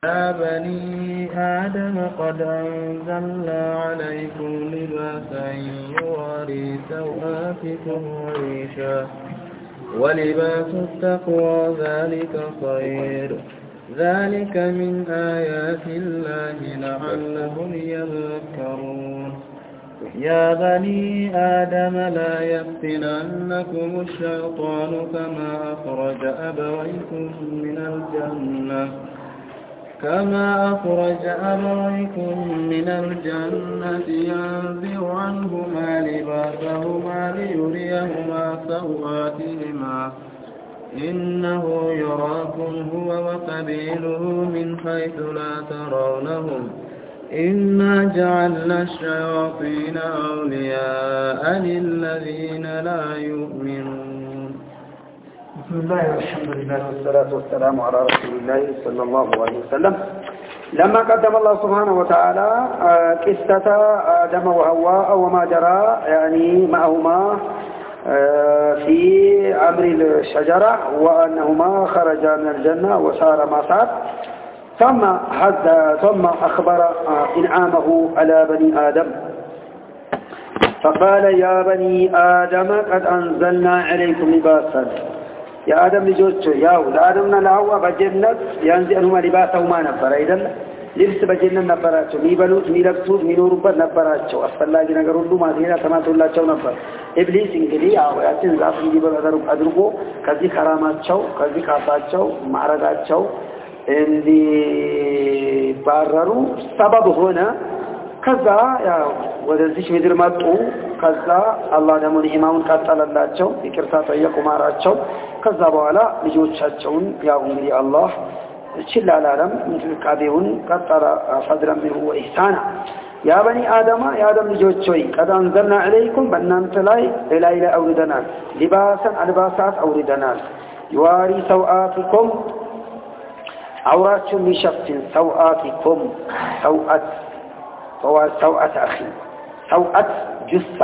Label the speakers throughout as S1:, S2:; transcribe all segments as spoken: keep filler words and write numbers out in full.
S1: يا بني آدم قد أنزلنا عليكم لباسا يواري سوآتكم وريشا ولباس التقوى ذلك خير ذلك من آيات الله لعلهم يذكرون يا بني آدم لا يفتننكم الشيطان كما أخرج أبويكم من الجنة كما أخرج أبويكم من الجنة ينزع عنهما لباسهما ليريهما سوآتهما إنه يراكم هو وقبيله من حيث لا ترونهم إنا جعلنا الشياطين أولياء للذين لا يؤمنون.
S2: بسم الله والحمد لله والصلاة والسلام على رسول الله صلى الله عليه وسلم. لما قدم الله سبحانه وتعالى قصة آدم وحواء وما جرى يعني معهما في أمر الشجرة وأنهما خرجا من الجنة وصار ما صار، ثم ثم أخبر إنعامه على بني آدم فقال يا بني آدم قد أنزلنا عليكم لباسا يا آدم لجوزته ياو لآدمنا لهو بجنة ينزي أنهما لباسهما نفر أيضا لبس بجنة نفراتشو ميبلوت ميلبسوت مينوربت نفراتشو أصفر الله جنا قرردو ما دينا سمات الله چو نفر إبليس إنجلي آو يأتين زافن جيبل أدرقو كذي كراماتشو كذي خاصاتشو معرضاتشو اللي بارروا سبب هنا كذا يا ወደዚህ ምድር መጡ ከዛ አላህ ደግሞ ኢማሙን ካጣላላቸው ይቅርታ ጠየቁ ማራቸው ከዛ በኋላ ልጆቻቸውን ያው እንግዲህ አላህ ችላላለም እንክብካቤውን ቀጠረ ፈድረን ቢሁ ወኢህሳና ያ በኒ አደማ ያ አደም ልጆች ሆይ ቀድ አንዘልና ዐለይኩም በእናንተ ላይ ላይ ላይ አውርደናል ሊባሰን አልባሳት አውርደናል ይዋሪ ሰውአቲኩም አውራችሁ የሚሸፍን ሰውአቲኩም ሰውአት سوءة أخي سوءة جثة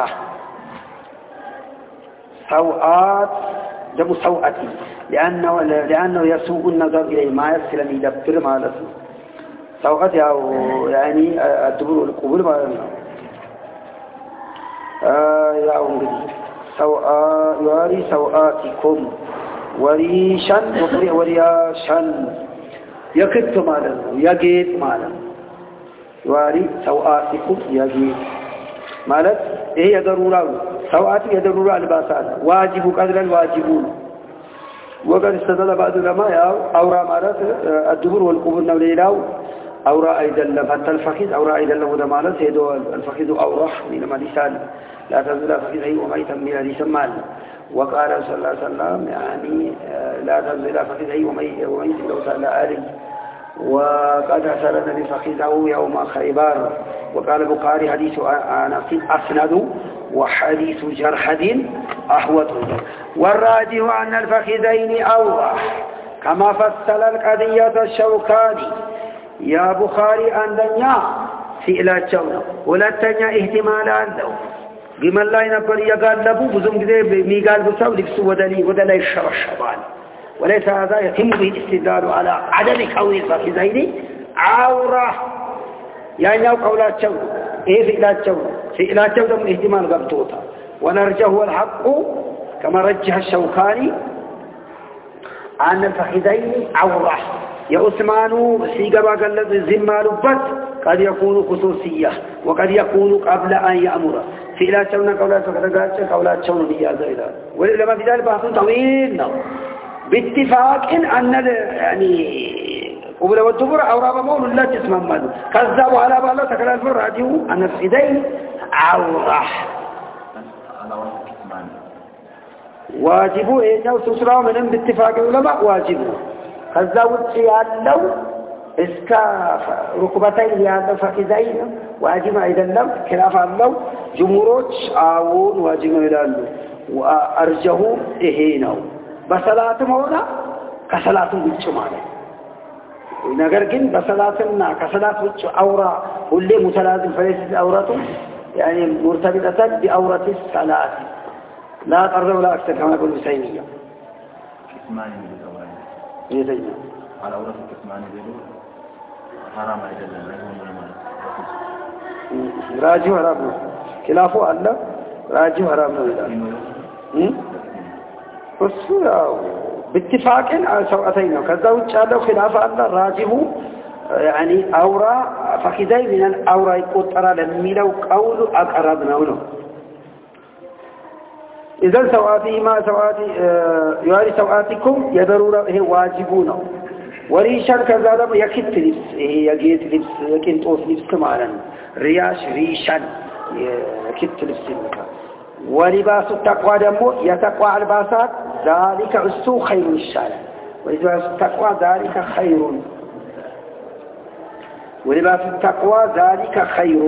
S2: سوءات جمع سوءتي لأنه, لأنه يسوء النظر إليه ما يصل من يدبر ما لسه سوءة يعني الدبر والقبول ما لسه آه يا أمري سوءات يواري سوءاتكم وريشا ورياشا يكت ما لسه يجيت ما لسه واري سوآتكم يجي مالت ايه يضرورا سوآتي يضرورا الباسات واجب قدر الواجبون وقد استدل بعض العلماء اورا مالت الدبر والقبور نوليلاو اورا ايضا حتى الفخذ اورا ايضا له مالت هيدو الفخذ اورح من مالسان لا تنزل فخذه وما يتم حديث مال وقال صلى الله عليه وسلم يعني لا تنزل فخذه وما يتم لو سأل آله وقد أسرنا بفخذه يوم خيبر وقال البخاري حديث أنس أسند وحديث جرحد أحوط والراجح أن الفخذين أوضح كما فصل القضية الشوكاني يا بخاري أن دنيا في إلى الشونا ولا تنيا اهتمالات له بما الله ينبغي يقلبوا بزم كذا ميقال بساو لبسوا ودلي ودلي الشر الشبان وليس هذا يتم به الاستدلال على عدم كون الفخذين عورة يعني لو قولات شو ايه فئلات شو فئلات شو دم اهتمال قبطوطة ونرجه الحق كما رجح الشوكاني أن الفخذين عورة يا عثمان سيقبا قال الزمان بس قد يكون خصوصية وقد يكون قبل أن يأمر فئلات شو قولات وكذا قولات شو نيا زيدا ولما في ذلك بحث طويل باتفاق إن أن يعني قبل والدبر أوراب مول لا تسمى كذبوا على بالله تكلا الفراديو أن الفخذين عورة واجبوا إيه جو تسرعوا منهم باتفاق العلماء واجبوا كذبوا تيالو إسكا ركبتين لهذا الفخذين واجب أيضا لو خلاف الله جمهوروች አሁን واجب ይላሉ وأرجه ይሄ ነው በሰላትም ሆነ ከሰላትም ውጭ ማለት ነገር ግን በሰላትና ከሰላት ውጭ አውራ ሁሌ ሙተላዝም ፈለስ አውራቱ يعني مرتبطه باورات الصلاه لا قرب ولا اكثر كما يقول بسيميه
S3: قسمان من الزواج
S2: يدينا
S3: على أورث قسمان بيدور
S1: حرام አይደለም
S2: راجي حرام ነው خلافه አለ راجي حرام ነው ይላል እሱ ያው باتفاقን ሰውአተኝ ነው ከዛ ውጭ ያለው خلاف አለ راجه يعني اورا فخذي من الاورا يقطرال የሚለው ቀውሉ አቀረብ ነው ነው اذا سواتي ما سواتي يواري سواتكم يضرورا ይሄ ዋጅቡ ነው وريشان كذا ደግሞ የኪት ልብስ ይሄ የጌጥ ልብስ የቂንጦስ ልብስ ማለት ነው ሪያሽ ሪሻን የኪት ልብስ ይባላል ولباس التقوى ደግሞ የተقوى الباسات ذلك እሱ خير ይሻላል ولباس التقوى ذلك خير ولباس التقوى ذلك خير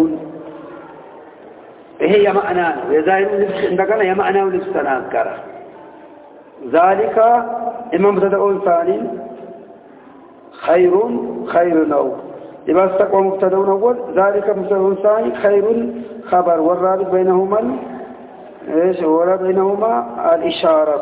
S2: ይሄ የማዕና ነው የዛይሩ ልብስ እንደገና የማዕናው ልብስ ተናገረ ذلك امام تدعون ثاني خير خير نو لباس التقوى مبتدا اول ذلك مبتدا ثاني خير خبر والرابط بينهما ايش ولا بينهما الاشاره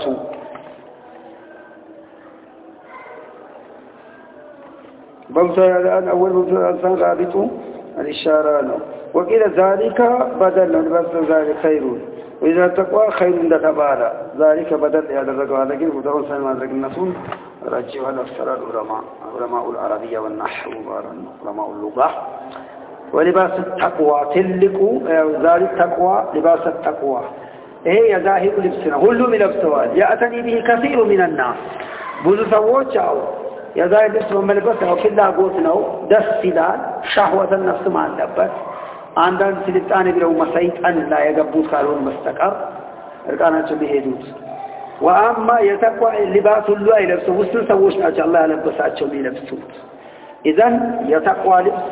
S2: بمثال الان اول مبتدا رابط الاشاره نو وقيل ذلك بدل لباس ذلك خير واذا التقوى خير عند تبارا ذلك بدل يدرجوا هذا كده مبتدا ثاني ما ذكر النصون رجعوا الأكثر العلماء علماء العربية والنحو علماء اللغة ولباس التقوى تلقوا ذلك تقوى لباس التقوى هي ظاهر لبسنا كل من لبسوال يأتني به كثير من الناس بذو سووش أو يظاهر لبس وملبسه وكلا قوتنا دس سلال شهوة النفس مع اللبس عندنا سلطان بلو مسيط أن لا يقبوت قالون مستقر رقانا تبهدوت واما يتقوى لباس الله يلبسه وسط سووش ناچ الله يلبساቸው يلبسوት اذا يتقوى لبس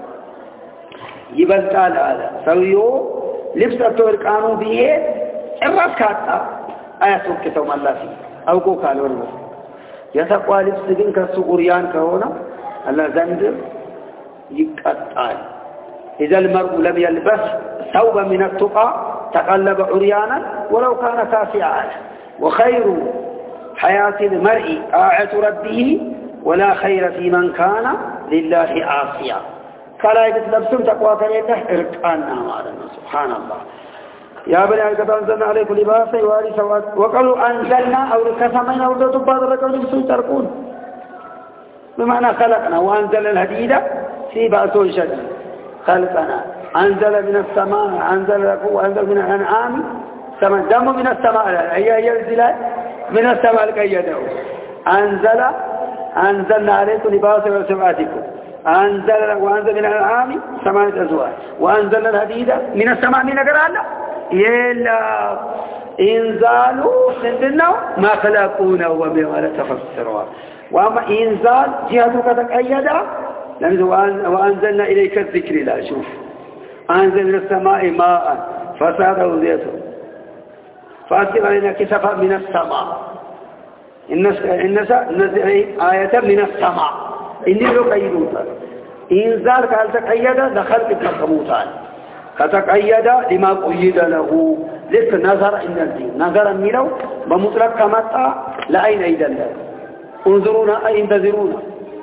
S2: ይበልጣል አለ ሰውየው ልብስ አጥወርቃኑ ቢሄድ ጭራሽ ካጣ አያስወቅተው ማለት አውቆ ካልወር ነው የተقوى ልብስ ግን ከሱ ቁርያን ከሆነ አላህ ዘንድ ይቀጣል اذا المرء لم يلبس ثوبا من التقى تقلب عريانا ولو كان كاسيا وخير حياة المرء طاعة ربه ولا خير في من كان لله عاصيا فلا يتلبسون تقوى كليته ارقانا معنا سبحان الله يا بني آدم أنزلنا عليكم لباسا يواري سواد وقالوا أنزلنا أو كسمينا أو تبادر لكم لبسون تركون بمعنى خلقنا وأنزل الهديد في بأس شديد خلقنا أنزل من السماء أنزل لكم وأنزل من الأنعام سماء دم من السماء هي ينزل من السماء القيده أنزل أنزلنا عليكم لباسا وسواتكم أنزل وأنزل من الأنعام ثمانية أزواج وأنزل الحديد من السماء من قرانا يلا إنزالوا سندنا ما خلقونا وما تفسروا وأما إنزال جهتك تقيدا وأنزلنا إليك الذكر لا شوف أنزل من السماء ماء فساده ذاته فأسقط علينا كسفا من السماء النساء نزل آية من السماء إني لو قيدوتا إنزال قال تقيد دخلت التقموتان فتقيد لما قيد له لك نظر إن الدين نظر منه بمطلق كمتا لأين أيضا انظرونا أي انتظرونا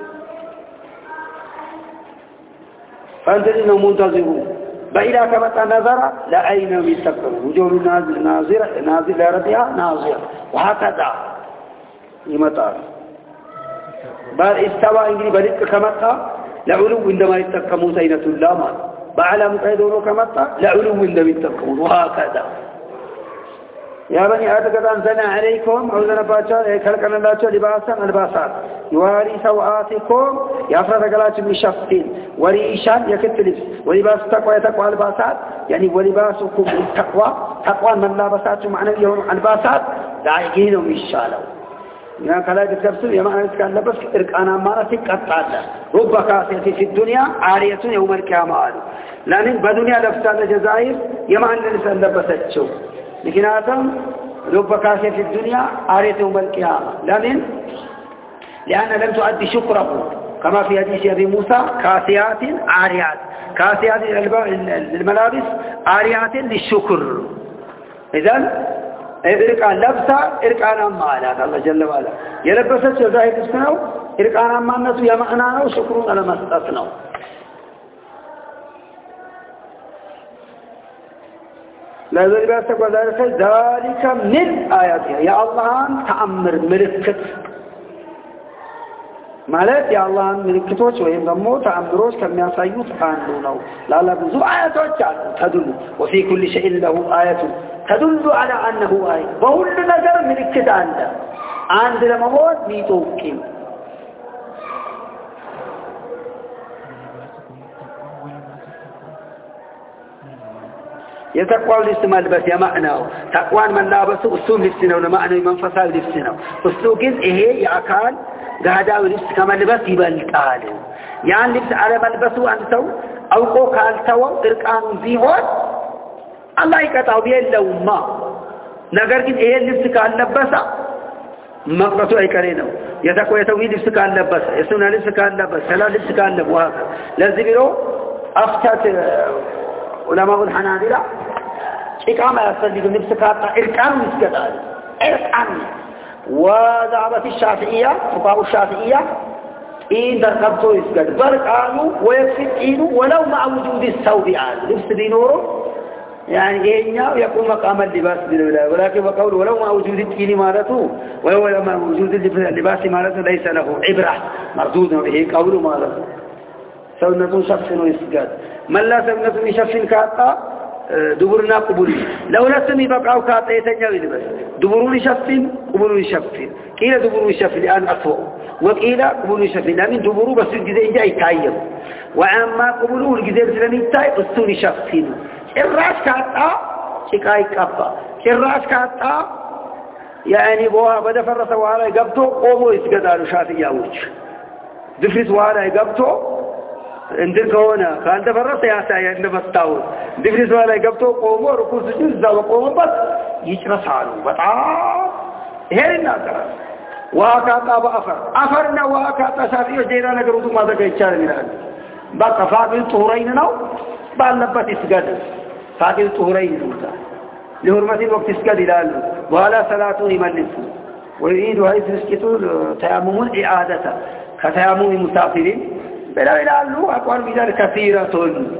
S2: فانتظرنا منتظرون بإذا كمتا نظر لأين يستقر وجوه ناظرة ناظرة لربها ناظرة وهكذا يمطار بل استوى إنجلي بلدك كمتا لعلو عندما يتقمون سينة اللامات بعلى متعيدونه كمتا لعلو عندما يتقمون وهكذا يا بني آدم قد أنزلنا عليكم عوذنا باشا خلقنا الله لباسا الباسات يواري سوآتكم يفرد قلات من شفتين وريشان يكت لبس ولباس التقوى يتقوى الباسات يعني ولباسكم التقوى تقوى من لا بسات معنى يوم الباسات داعيقينهم الشالو يعني كلا تكبسوا يا معنى كان لبس إركانا مارة قطعة رب كاسية في الدنيا عارية يوم القيامة لأن بدنيا لبسات الجزائر يا معنى لبسات لبسات شو لكن هذا رب كاسية في الدنيا عارية يوم القيامة لأن لأن لم تؤدي شكره كما في حديث أبي موسى كاسيات عاريات كاسيات للملابس عاريات للشكر إذن إركان لبسة إركان مالات الله جل وعلا يلبست جزائر تسكنه إرقانا ما الناس يمعناه وشكرون على مسأتنا لا ذلك وذلك ذلك من آياتها يا الله تأمر ملكت ማለት የአላህን ምልክቶች ወይም ደግሞ ተአምሮች ከሚያሳዩት አንዱ ነው ላላ ብዙ አያቶች አሉ ተድሉ وفي كل شيء له آية تدل على أنه آية በሁሉ ነገር ምልክት አለ አንድ ለመሆን ሚጠቁም يتقوى الاستمال بس يا معناه تقوان من لابسه أسلوب لبسنا ولمعنى منفصل لبسنا أسلوب إيه يا أكال قاعدة ولبس كما لبس يبالتال يعني لبس على ملبسه أنتو أو قوك أنتو إركان زيهون الله يكتعو بيه اللوما نقر كن إيه لبس كان لبسا مقرسو أي كرينو يتقوى يتوي لبس كان لبسا يسونا لبس كان لبسا سلا لبس كان لبسا لازم أفتت علماء الحنابلة إقامة يصدق لبس كاتا إركان مسكتال إركان وذهبت الشافعية فقهاء الشافعية إن درقبتو يسجد برقانو ويكفي ولو مع وجود الثوب عاد لبس دينورو يعني إينا يكون مقام اللباس بالولاء ولكن وقول ولو مع وجود التين مالته ولو مع وجود اللباس مالته ليس له عبرة مردود به قول مالته سونة شخص يسجد من لا سونة يشخص كاتا دبرنا قبول لو لا سمي بقاو كاتا يتنجاو يلبس دبرون يشفين قبولون يشفين كيلا دبرون يشفين الآن أطفئ وكيلا قبولون يشفين لمن دبرو بس الجزء جاي تايم وعما قبولون الجزء سلمي تاي أستون يشفين الراس كاتا شكاي كابا الراس كاتا يعني بوها بدأ فرس وعلا يقبطو قومو يسقدارو شافي ياوش دفرس وعلا يقبطو عندك هنا كان تفرس يا سايا عند مستاول دفرس ولا يقبطو قومو ركوع سجود زاو قومو بس يشرسالو بطا هيرنا ترى واكاتا بافر افرنا واكاتا شافيو جيرا نغرو ما دغ يچال ميران بقى فاضل طهورين نو بالنبت يسجد فاضل طهورين نوتا لحرمه الوقت يسجد يلال ولا صلاه يملس ويريد هاي تسكتو تيمم الاعاده كتيمم المسافرين بلا يلالو اقوال بذلك كثيره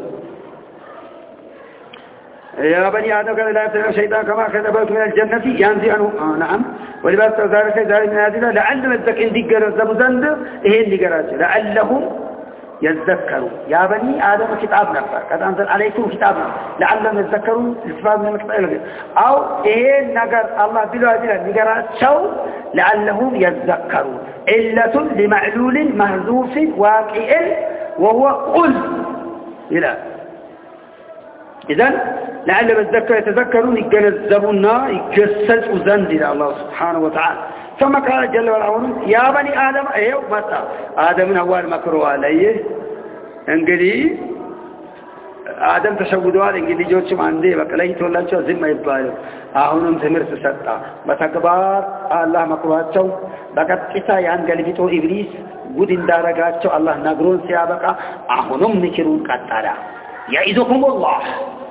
S2: يا بني آدم قال لا يفتح الشيطان كما كذبت من الجنة ينزي عنه آه نعم ولباس ذلك ذلك من هذه لعلهم يذكرون ذكر الزمزند إيه ذكرات لعلهم يذكروا يا بني آدم كتاب نفر قد أنزل عليكم كتاب لعلهم يذكرون استفاد من المكتب أو إيه نقر الله بلا هذه ذكرات شو لعلهم يذكرون علة لمعلول محذوف واقع وهو قل إلى إذن لعلهم يتذكر يتذكرون يجنزبون يجسسوا زند إلى الله سبحانه وتعالى ثم قال جل وعلا يا بني آدم أيوه متى آدم أول مكروه عليه انقلي آدم تشودوا على انقلي جوتشم عندي بقلي تولى شو زي ما يبالو أهونم تمرس ستا بتكبار الله مكروهاتشو بقت كتا ينقلي بتو إبليس قد اندارقاتشو الله نقرون سيابقا أهونم نكرون قطارا يعيذكم الله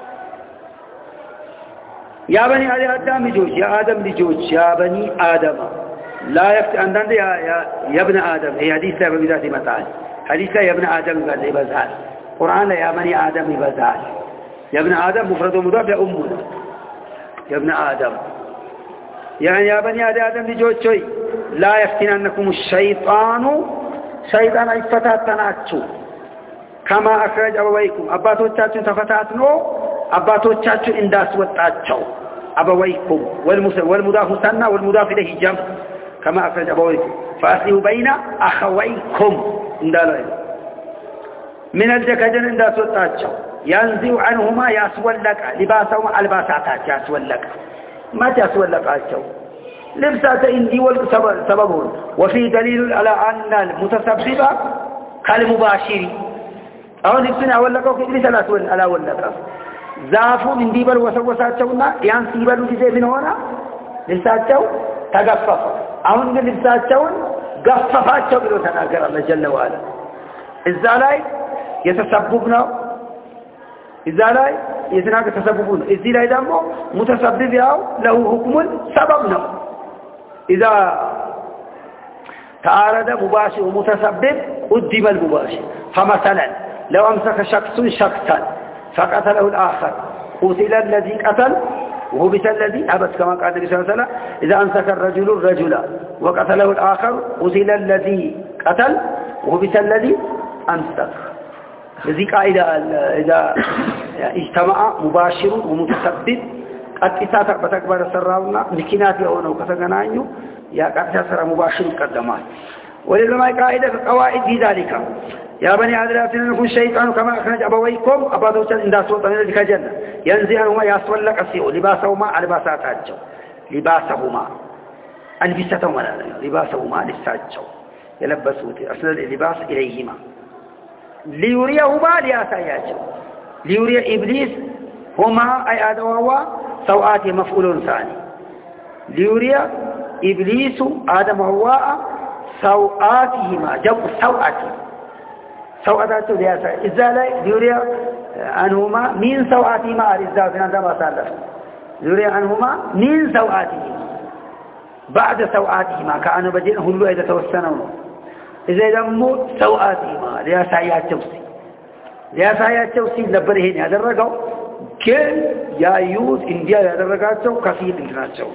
S2: يا بني آدم لجوج يا آدم لجوج يا بني آدم لا يفت عندنا يا يا يا ابن آدم هي حديث لا بذات متعال حديث يا ابن آدم بذات قرآن يا بني آدم بذات يا ابن آدم مفرد ومضاف يا أمنا يا ابن آدم يعني يا بني آدم لجوج شوي لا يفتننكم الشيطان شيطان يفتتناكم كما أخرج أبويكم أباتوچاچو تفتاتنو أباتوچاچو إنداس وطاچو أبويكم والمضاف ثنا والمضاف إليه جمع كما أخرج أبويكم فأصلحوا بين أخويكم اندالو من الجكجن إنداس وطاچو ينزع عنهما يسولك لباسهما الباساتاچ يسولك ما يسولك آچو لبسات إندي والسببون وفي دليل على أن المتسبب كالمباشر أو لبسنا أولك وكذلك لا تولى على أولك زافوا من ديبل وسوساتشونا يان سيبلوا جزء من هنا لبساتشو تقفف أو من لبساتشو قففاتشو بلو تناقر الله جل وعلا إذا لا يتسببنا إذا لا يتناقر تسببون إذا لا يدمو متسبب له حكم سببنا إذا تعارض مباشر ومتسبب قدم المباشر فمثلا لو أمسك شخص شخصا فقتله الآخر قتل الذي قتل وهبس الذي أبت كما قال النبي صلى الله عليه وسلم إذا أمسك الرجل الرجل وقتله الآخر قتل الذي قتل وهبس الذي أمسك الذي قائد إذا اجتمع مباشر ومتسبب قد إتاتك بتكبر السراونا مكينات يهونه كتغنانيو يا قد سر مباشر قدمان وللعلماء قاعدة قواعد في ذلك يا بني آدم لا تنكم الشيطان كما أخرج أبويكم أبادوچن إن داسوت من ذلك الجنة ينزعهما يسولك السيء لباسهما لباساتاجو لباسهما ألبستهما لباسهما لساجو يلبسوت أصل اللباس إليهما ليريهما لياساياجو ليري إبليس هما أي آدم وهو سوآت مفعول ثاني ليري إبليس آدم وهو سوآتهما جمع سوآت سوآتات لياسا إذا لا ليري عنهما من سوآتهما الإزاء في نظام أسالف ليري عنهما من سوآتهما بعد سوآتهما كأنه بجين هلو إذا توسنوا إذا دموا سوآتهما لياسا ياتوسي لياسا ياتوسي لبرهين هذا الرقم كل يا يوز إنديا هذا الرقم كثير إنتناتشو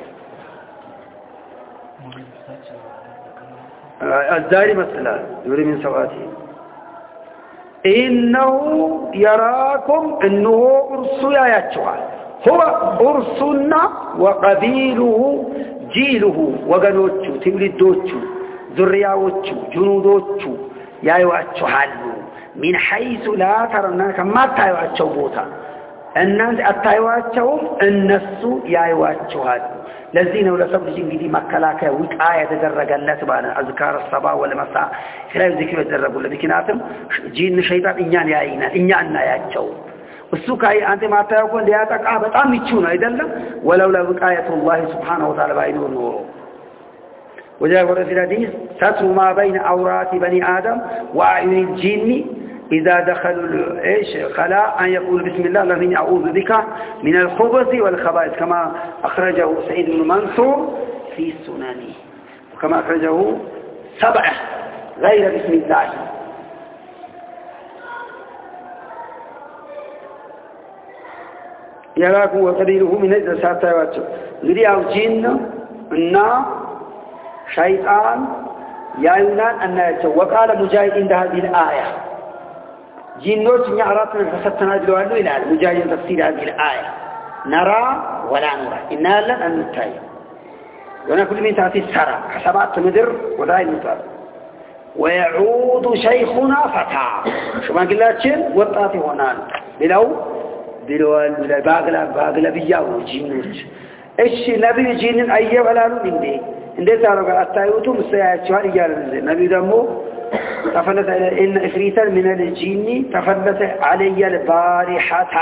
S2: الداري مثلا يريد من سوآته إنه يراكم إنه أرسو يا يتشوى هو أرسلنا وقبيله جيله وقنوتشو تولدوتشو ذرياوتشو جنودوتشو يا يواتشو حالو من حيث لا ترناك ما تايواتشو بوتا الناس أتايواتشوهم النسو يا يواتشو حالو لذين ولا سبب جنجدي مكلاك وقاية تدرج الله سبحانه أذكار الصباح والمساء خلال ذكر يتدرج ولا بكناتهم جين شيطان إنيان يا إينا إنيان يا جو والسوق أي أنت ما تقول لياتك أبد أم يتشون أيضا ولولا وقاية الله سبحانه وتعالى بينه النور وجاء في الحديث ستر ما بين أورات بني آدم وأعين الجن إذا دخلوا إيش خلاء أن يقول بسم الله الذي أعوذ بك من الخبث والخبائث كما أخرجه سعيد بن منصور في سننه وكما أخرجه سبعة غير بسم الله يراكم وقبيله من أجل ساتيوات لرياء الجن النار شيطان يا يونان أن يتشو وقال مجاهد عند هذه الآية جنوت نعرفنا فستنا دلوانو إلى مجاهد تفسير هذه الآية نرى ولا نرى إنا لن أن نتاي ونقول من تأتي السرى حسابات مدر ودائل مطار ويعود شيخنا فتى شو ما قلتشن وطاتي هنان بلو بلوان باقلا باقلا بياو جنوت إيش نبي جنين أيه ولا نو من دي إندي تعالوا قال أتايوتو مستيعات شوال إجال نبي دمو تفلت إن إفريتا من الجن تفلت علي البارحة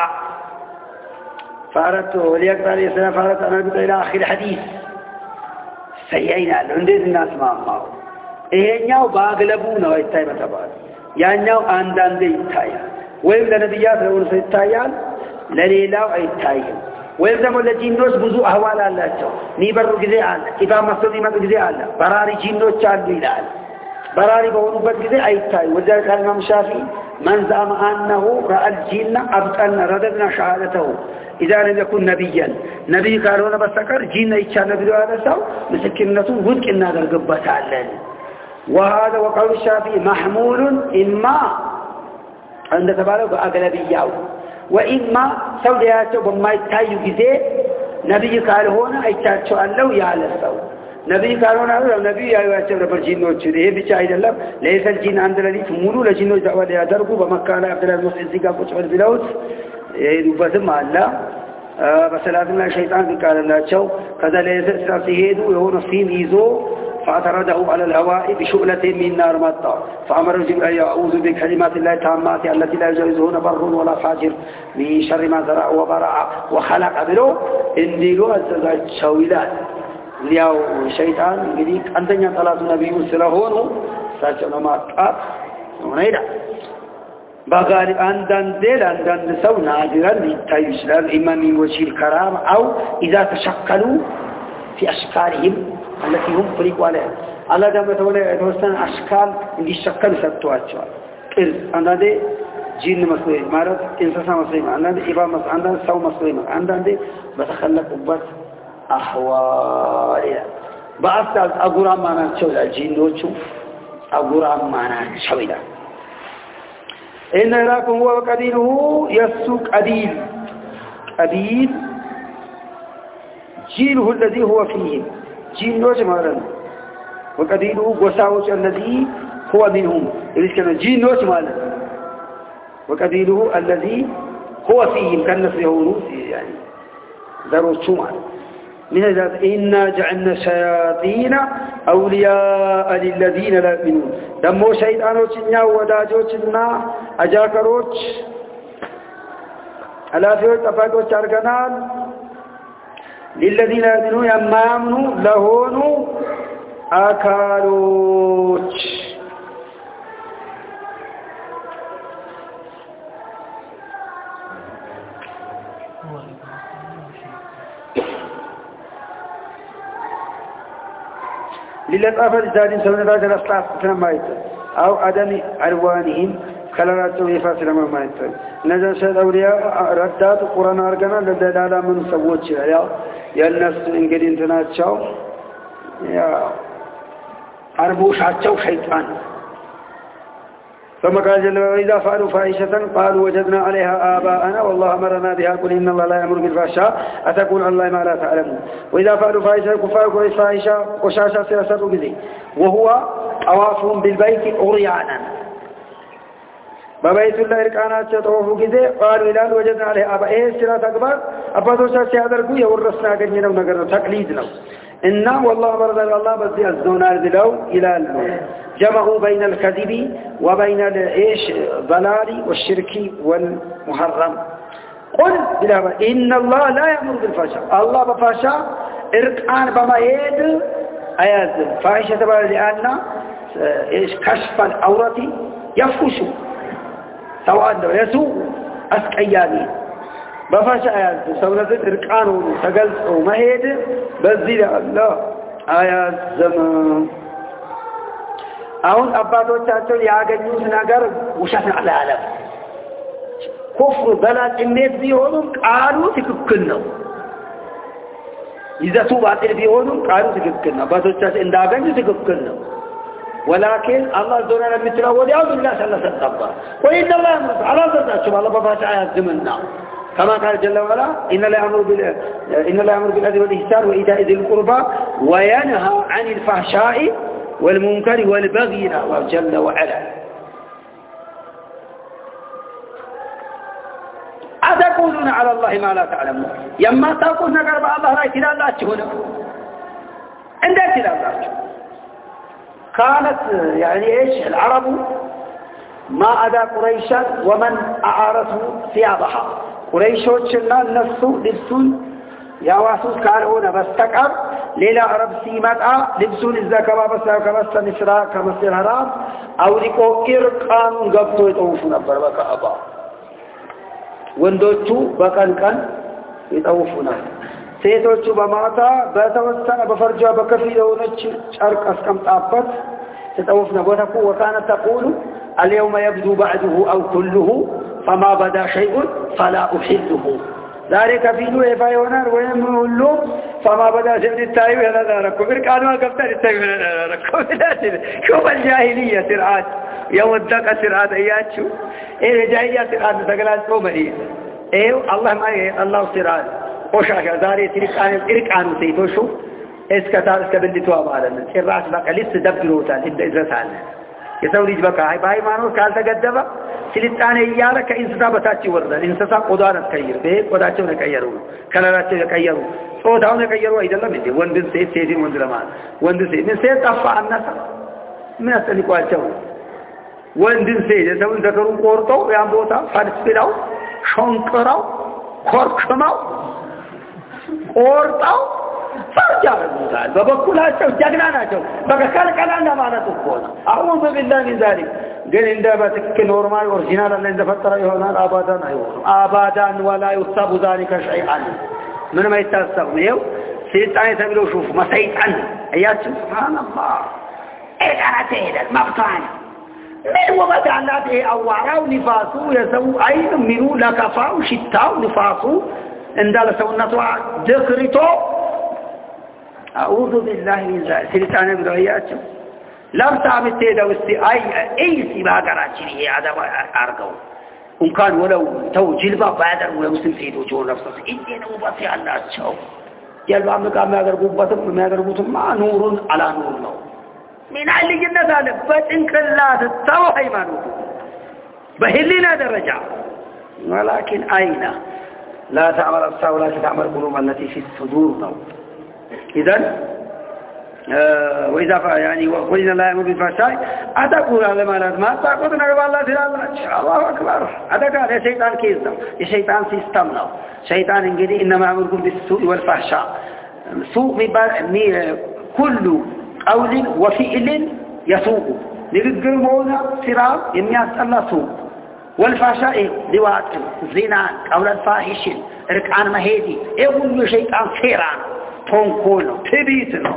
S2: فأردت وليقضى عليه السلام فأردت أن أربط إلى آخر الحديث سيئين عندي الناس ما أمامه إيه نياو باقلبونا ويتايمة تبال يا نياو آندان دي يتايا ويم لنبيات لون سيتايان لليلاو أيتايا ويم دمو لجينوس بزو أهوال الله جو نيبرو كذي آل إبا مصدي مدو كذي آل براري جينوس چاندو إلى آل براري بونوبت كذي أيتاي وذلك قال الإمام الشافعي من زعم أنه رأى الجن أبطلنا رددنا شهادته إذا لم يكن نبيا نبي قالوا بسكر جن يتشان نبي هذا سو مسكنته ودك إن هذا القبة علن وهذا وقول الشافعي محمول إما عند تبارك بأغلبية وإما سودياته بما يتايو كذي نبي قال هنا أيتشان الله يعلى سو نبي قالوا هذا نبي يا يواتر برجينو تشريه بيشاهد الله ليس الجن عند الذي مولو لجينو دعوة يدركوا بمكان عبد الله المسعود زكاة كتب البلاد يدوبتم الله بسلاتنا الشيطان قال الله شو كذا ليس سيهدو يهون فين يزو فاعترضه على الهواء بشغلة من نار مطا فأمر جبريل أن يعوذ بكلمات الله التامات التي لا يجوزهن بر ولا فاجر من شر ما زرع وبرع وخلق بلو اندلو الزجاج شويلات لياو الشيطان يقولك أنتن يطلعوا نبي سلهونه سألتنا ما أطلع ونيدا بغالب أندن ديل أندن سو نادرا للتايسلال إما من وجه الكرام أو إذا تشكلوا في أشكالهم التي هم خلقوا عليها الله دم تولى توسن أشكال اللي شكل سبتواتشوا كل أنا ده جين مسلم مارد إنسان مسلم أنا ده إبا مسلم أنا ده سو مسلم أنا ده بتخلق بس أحوال بعض أقرأ معنا شو الجين نوشوف أقرأ معنا شو إذا إن راكم هو قديره يسوق قدير قدير جيله الذي هو فيه جيل نوش مارن وقديره وساوش الذي هو منهم إذا كان جيل نوش مارن وقديره الذي هو فيه كان نفسه يعني ذروا شمال من هذا إنا جعلنا شياطين أولياء للذين لا يؤمنون دمو شيطانوش نيا وداجوش نا أجاكروش ألافيوش أفاقوش أرغنان للذين لا يؤمنون يما يمنوا لهونوا أكاروش للأطاف الزادين سونا ذات الأصلاف ما يتر أو عدم ألوانهم خلالاتهم يفاصل ما يتر نزل شهد أولياء ردات القرآن أرقنا لدلالا من سووت شهيا يا الناس إنقلين تناتشاو يا أربوش عتشاو شيطان ثم قال جل وعلا إذا فعلوا فاحشة قالوا وجدنا عليها آباءنا والله أمرنا بها قل إن الله لا يأمر بالفحشاء أتقول الله ما لا تعلمون وإذا فعلوا فاحشة كفار قريش فاحشة قشاشة سياسة بذي وهو أوافهم بالبيت عريانا ببيت الله إركانات يطوفوا كذا قالوا إلى وجدنا عليها آباء إيه سلاة أكبر أبادوشا سيادركوا يورسنا قجنا ونقرنا تقليدنا إنا والله أمرنا الله بذي الزونار ذلو إلى اللون جمعوا بين الكذب وبين الإيش ضلال والشرك والمحرم قل بلا إن الله لا يأمر بالفحشاء الله بفحشاء إركان بما يد آيات فاحشة لأن إيش كشف العورة يفحش سواء يسوء أسكياني بفحشاء آيات سورة إركان تقلص وما يد بذل الله آيات زمان አሁን አባቶቻቸው ያገኙት ነገር ውሸት ነው አላለ ኩፍር በላጭነት ቢሆንም ቃሉ ትክክል ነው ይዘቱ ባጥል ቢሆንም ቃሉ ትክክል ነው አባቶቻቸው እንዳገኙ ትክክል ነው ولكن الله ዞና ለምትለው ወዲያው بالله ሰለሰጠባ ወይን الله ያምር على ذاتቸው الله በፋሻ ያዝምና كما قال جل وعلا إن لا يأمر بال إن لا يأمر بالعدل والإحسان وإيتاء ذي القربى وينهى عن الفحشاء والمنكر والبغي جل وعلا أتقولون على الله ما لا تعلمون يما تقول نقر الله لا إله الله تهنا عندك إله الله كانت يعني إيش العرب ما أدى قريشا ومن أعارته ثيابها قريشوچنا النفس لبسون يا واسوس كارهون بستقر ليلة عرب سيمتا لبسون الزكاة بس كبس نسراء كبس الحرام أو ديكو إرقان قبطو يتوفو نبر بكا أبا وندوچو بكان كان يتوفو نبر سيتوچو بماتا بتوسن بفرجا بكفي دونچ شرق اسكم طابت تتوف نبوتكو وكانت تقول اليوم يبدو بعده أو كله فما بدا شيء فلا أحله ذلك في نوع فايونار ويمهلهم فما بدا شيء التايب هذا داركم إركانوا قبطان التايب هذا داركم شوف الجاهلية سرعات يوم الدقى سرعات أيات شو إيه الجاهلية سرعات تقلات قومرية إيه الله ما إيه الله سرعات وشاكا ذاري إركانوا سيتو شو إسكتار إسكبندتوا أبعادنا الرأس بقى لسه دبروتا إبدا إزرسالنا يسوي بقى هاي باي مانو قال تقدبا سلطانه እያለ ከእንስሳ በታች ይወርዳል እንስሳ ቆዳን አስቀይር በይ ቆዳቸውን ቀየሩ ከለራቸው ቀየሩ ጾታውን ቀየሩ አይደለም እንዴ ወንድ ሴት ሴት ወንድ ለማለት ወንድ ሴት ምን ሴት ጠፋ አናሳ ምን አስጠልቋቸው ወንድ ሴት የሰውን ዘከሩን ቆርጠው ያን ቦታ ፋልስፊላው ሾንቅራው ኮርክማው ቆርጠው ፈርጃሉታል በበኩላቸው ጀግና ናቸው በከከለ ቀላና ማለት እኮ ነው አሁን በቢላህ ዛሬ ግን እንደ በትክ ኖርማል ኦሪጂናል አለ እንደፈጠረ ይሆናል አባዳን አይሆንም አባዳን ወላ ይصاب ذلك شيئا ምን ማይታሰብ ነው ሰይጣን ተብሎ ሹፍ ማሰይጣን አያችሁ ሱብሃንአላህ أنا تهدى المبطان من وبد علاته أوارا ونفاسو يسو أين منو لكفا وشتا ونفاسو عندما سونتوا ذكرتو أعوذ بالله من ذلك سلطان بدوياتو لم تعمل تهدى وستي أي أي سبا قراتشري هذا أرقو إن كان ولو تو جلبا بادر ولا مسلم سيدو جو نفسه إني نوبتي الله تشوف جلبا مقام ما أقربوا بطم ما أقربوا ما نور على نور له من علي جنة ذلك بإن كلا تتوى حيمانه بهلنا درجة ولكن أين لا تعمل الصلاة ولا تعمل القلوب التي في الصدور إذن آه وإذا يعني وقلنا لا يأمر بالفحشاء أتقول على ما لا ما تقول نقبل الله في الله الله أكبر هذا قال الشيطان كيس الشيطان سيستم له شيطان إنجدي إنما يأمركم بالسوء والفحشاء سوء مي كل قول وفعل يسوء نقدر مونا سراب يمياس الله سوء والفحشاء لواء زنا قول الفاحش ركعان مهدي يقول شيطان سيران تنقل تبيتنا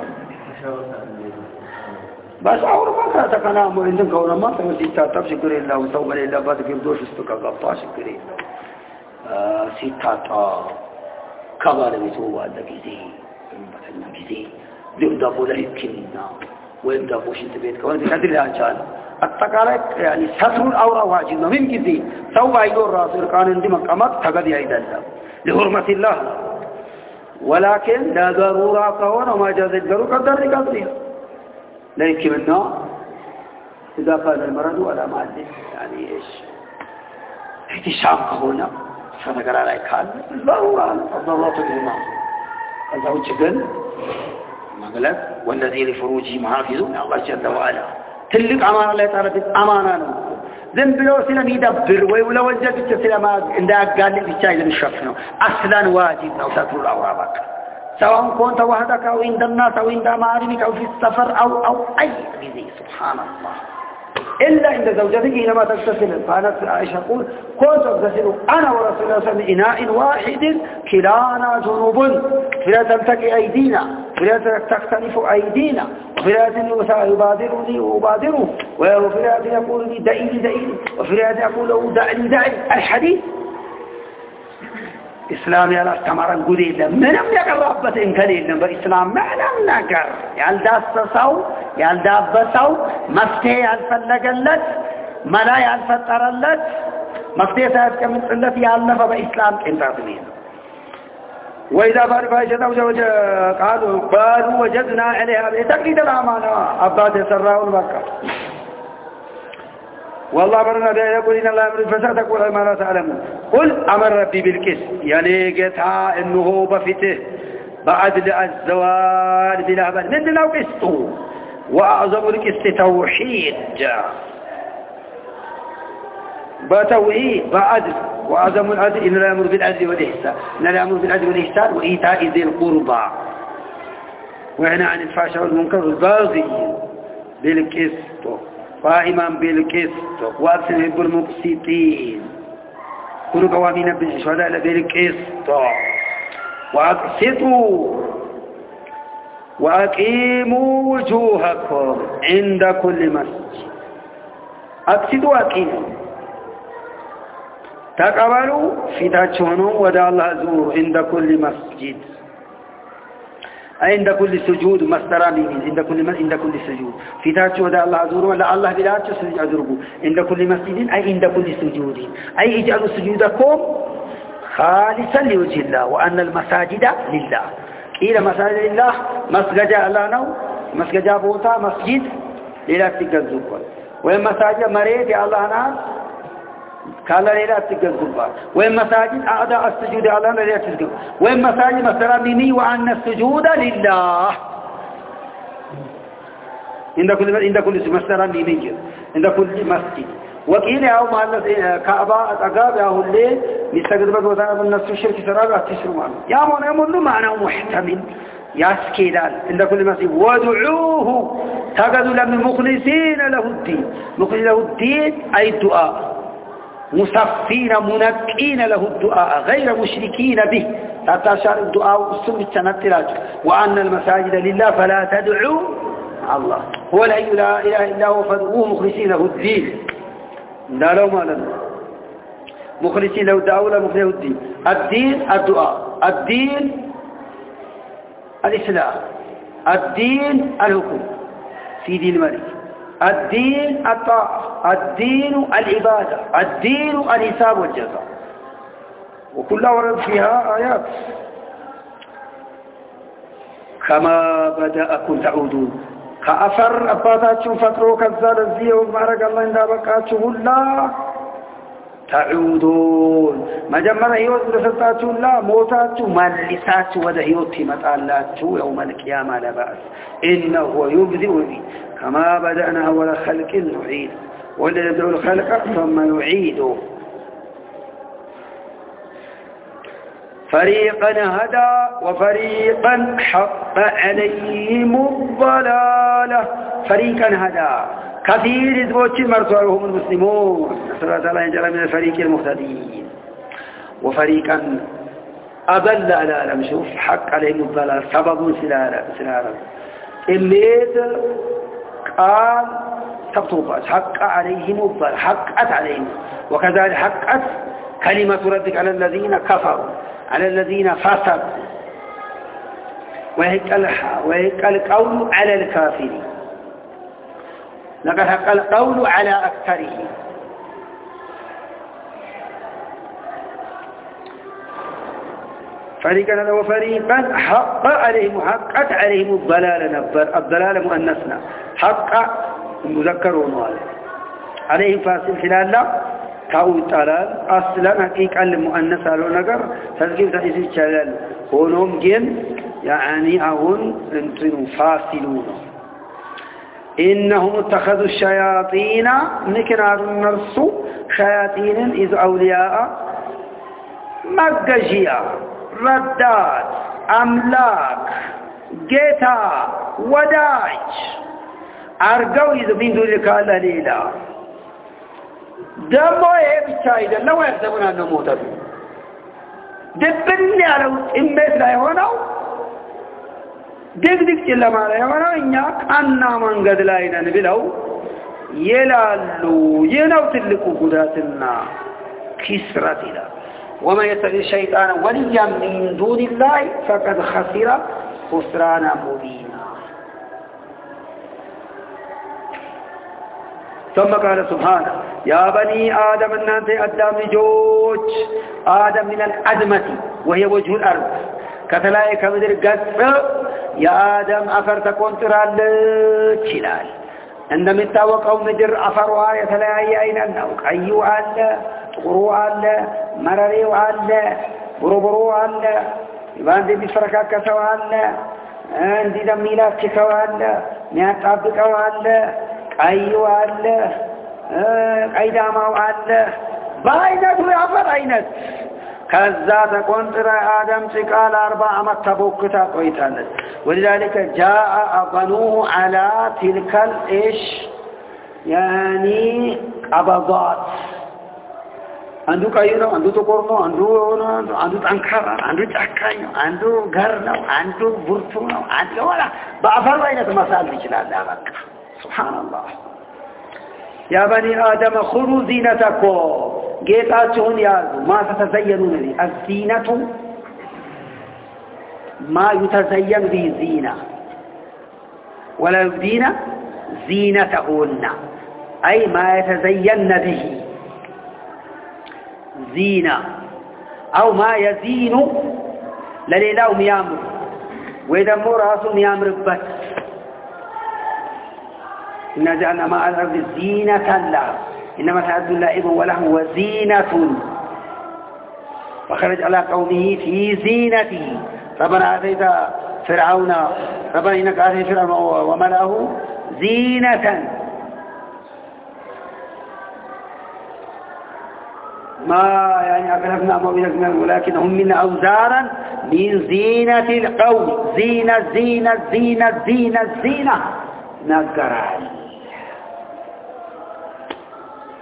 S2: بس أول ما كانت كلامه عندهم كونا ما تقول ستة شكر الله وصوم الله بعد في دوش استوكا قطع شكر الله ستة كبار بيسوا هذا كذي مثلا كذي دبوا له كنا وين دبوا شيء تبيت كمان تقدر الأجال التقالة يعني ستر الأورا واجب من كذي سوى يدور راسل كان عندي مقامات تقدر يعيد لحرمة الله ولكن لا ضرورة كونه وما جاز الجرو قدر لقدره لكن منه إذا قال المرض ولا معدل يعني إيش احتشام كهونا فنقر على كان ضرورة الضرورة الإمام الزوج قال ما قالت والذي لفروجه محافظون الله جل وعلا تلك أمانة الله تعالى أمانة ذنب لو سلم يدبر ولو وجدت سلم عندك قال لي بتشاي للشفنه أصلا واجب أو ستر الأوراق سواء كنت وحدك أو عند الناس أو عند معارفك أو في السفر أو أو أي شيء سبحان الله إلا عند زوجتك حينما تغتسل قالت عائشة تقول كنت أغتسل أنا ورسول الله صلى الله عليه وسلم إناء واحد كلانا جنوب فلا تلتقي أيدينا فلا تختلف أيدينا وفي الآية يبادرني وأبادره وفي الآية يقول لي دعيني دعيني وفي الآية يقول له دعني دعني الحديث إسلامي على استمرار قديدا من أم يقربت إن كليلا بإسلام معلم نقر يالداس سو يالداب سو مفتي يالفلقلت ملا يالفترلت مفتي سيادك من قلت يالنف بإسلام انتظمين وإذا فارفاش وجه قالوا قالوا وجدنا عليها تقليد الأمانة أباد يسرعون مكة والله برنا بها يقول إن الله أمر الفساد تقول ما لا تعلمون قل أمر ربي بالكسب يعني قطع إنه بفته بعد الزوال بلا بل من لو قسطه وأعظم القسط توحيد بتوحيد بعدل وأعظم العدل إن لا يأمر بالعدل والإحسان إن لا يأمر بالعدل والإحسان وإيتاء ذي القربى وهنا عن الفحشاء والمنكر والبغي بالقسط قائما بالقسط وأبسل بالمقسطين كل قوامين بالشهداء بالقسط وأقسطوا وأقيموا وجوهكم عند كل مسجد أقسطوا وأقيموا تقبلوا في تاتشونوا ودع الله زور عند كل مسجد عند كل سجود مسترامين عند كل عند كل سجود في تاتشوا ودع الله زور ولا الله بلا تسجد أزرقوا عند كل مسجد أي عند كل سجود أي اجعلوا سجودكم خالصا لوجه الله وأن المساجد لله قيل مساجد لله مسجد الله نو مسجد بوتا مسجد لله تجذبوا وين مساجد مريض الله ناس قال لا تجذبوا وين مساجد أعداء السجود الله لا تجذبوا وين مساجد مسراميني وأن السجود لله عند كل عند كل مسراميني عند كل مسجد وقيل يا محل كعبة أقاب يا هلي يستجد بدوثان من نفس الشرك سرابة تسرمان يا من يمن معنى محتمل يا سكيدال عند كل مسجد وادعوه تجدوا لم مخلصين له الدين مخلص له الدين أي الدعاء مصفين منقين له الدعاء غير مشركين به تتشار الدعاء والسنة التنتراج وأن المساجد لله فلا تدعوا الله هو الحي لا إله إلا هو فادعوه مخلصين له الدين لا لو ما لنا مخلصين له الدعوة مخلصين له الدين الدين الدعاء الدين الإسلام الدين الحكم في دين الملك الدين الطاعة الدين العبادة الدين الحساب والجزاء وكلها ورد فيها آيات كما بدأكم تعودون كأثر أباتاتكم فتروا كذال الزيهم بارك الله إن بقاتكم لا تعودون ما جمّر هيوت لسطاتكم لا موتاتكم مالساتكم ودهيوتي متعلاتكم يوم القيامة لا بأس إنه يبدئ كما بدأنا أول خلق نعيد والذي يبدأ الخلق ثم يعيده فريقا هدى وفريقا حق عليهم الضلالة فريقا هدى كثير ذبوت مرتوعهم المسلمون نسأل الله تعالى ينجل من الفريق المهتدين وفريقا أضل على لم شوف حق عليهم الضلال سبب سلالة اللي قال تبطوبات حق عليهم الضلال حقت عليهم وكذلك حقت كلمة ربك على الذين كفروا على الذين فسقوا وهيك القول على الكافرين لقد حق القول على أكثرهم فريقا وفريقا حق عليهم حقت عليهم الضلال نبر الضلال مؤنثنا حق مذكر ونوال عليهم فاصل خلال لا كاو تعالى اصلا حقيقه المؤنث على ነገር تذكير تحديث ይቻላል ሆኖም ግን يعني አሁን እንትኑ ፋሲሉ انهم اتخذوا الشياطين ምክንያቱ እነርሱ ሸያጢንን إذ أولياء መገዢያ ረዳት አምላክ ጌታ ወዳጅ አርገው ይዘብኝ ዱልካለ ሌላ ደግሞ ይሄ ብቻ አይደለም ወያሰቡና ነው ሞተቱ ድብን ያለው እምነት ላይ ሆነው ድግድግ ጨለማ ላይ ሆነው እኛ ቃና መንገድ ላይ ነን ብለው ይላሉ የነው ትልቁ ጉዳትና ኪስራት ይላል وما يتبع الشيطان وليا من دون الله فقد خسر خسرانا مبينا ثم قال سبحانه يا بني آدم الناس أدام جوج آدم من الأدمة وهي وجه الأرض كتلايك مدر قصر يا آدم أفر تكون ترى الشلال عندما يتوقعوا مدر أفرها يتلاي أين النوك أيوة الله طغروا الله مرروا الله بربروا الله يبقى عندي بفركاك سوا الله عندي دميلات سوا الله مياتابقوا الله أيوة الله أيداموا الله باينت ويعفر أينت كذا تكون ترى آدم سقال أربع عمت تبوكتا قويتانت ولذلك جاء أبنوه على تلك الإيش يعني قبضات عنده كاينو عنده تقرنو عنده عنده تنكرا عنده تأكاينو عنده غرنو عنده برتونو عنده ولا بأفر أينت مسال بجلال دابك سبحان الله يا بني آدم خذوا زينتكم جيتاتون يا ما تتزينون به الزينة ما يتزين به زينة ولا يبدين زينتهن أي ما يتزين به زينة أو ما يزين لليلة ميامر ويدمو راسه ميامر بس إن جعلنا ماء الأرض زينة لها إنما تعد اللائب وله وزينة فخرج على قومه في زينته ربنا آتيت فرعون ربنا إنك آتيت فرعون وملأه زينة ما يعني أكلفنا أموالهم ولكن هم من أوزارا من زينة القوم زينة زينة زينة زينة زينة نقرأ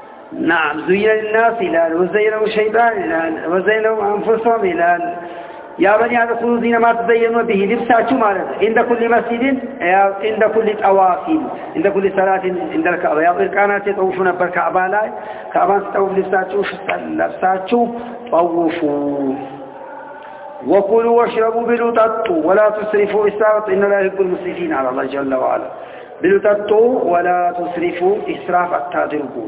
S2: نعم زين للناس إلى وزينوا الشيطان إلى وزينوا أنفسهم إلى يا بني هذا كل زينة ما تزينوا به لبساتوا مالنا عند كل مسجد عند كل طواف عند كل صلاة عند الكعبة يا إركانات يطوفون بالكعبة لا كعبة تطوف لبساتوا لبساتوا طوفوا وكلوا واشربوا بلوتاتوا ولا تسرفوا إسراف إن لا يحب المسرفين على الله جل وعلا بلوتاتوا ولا تسرفوا إسراف التادربوا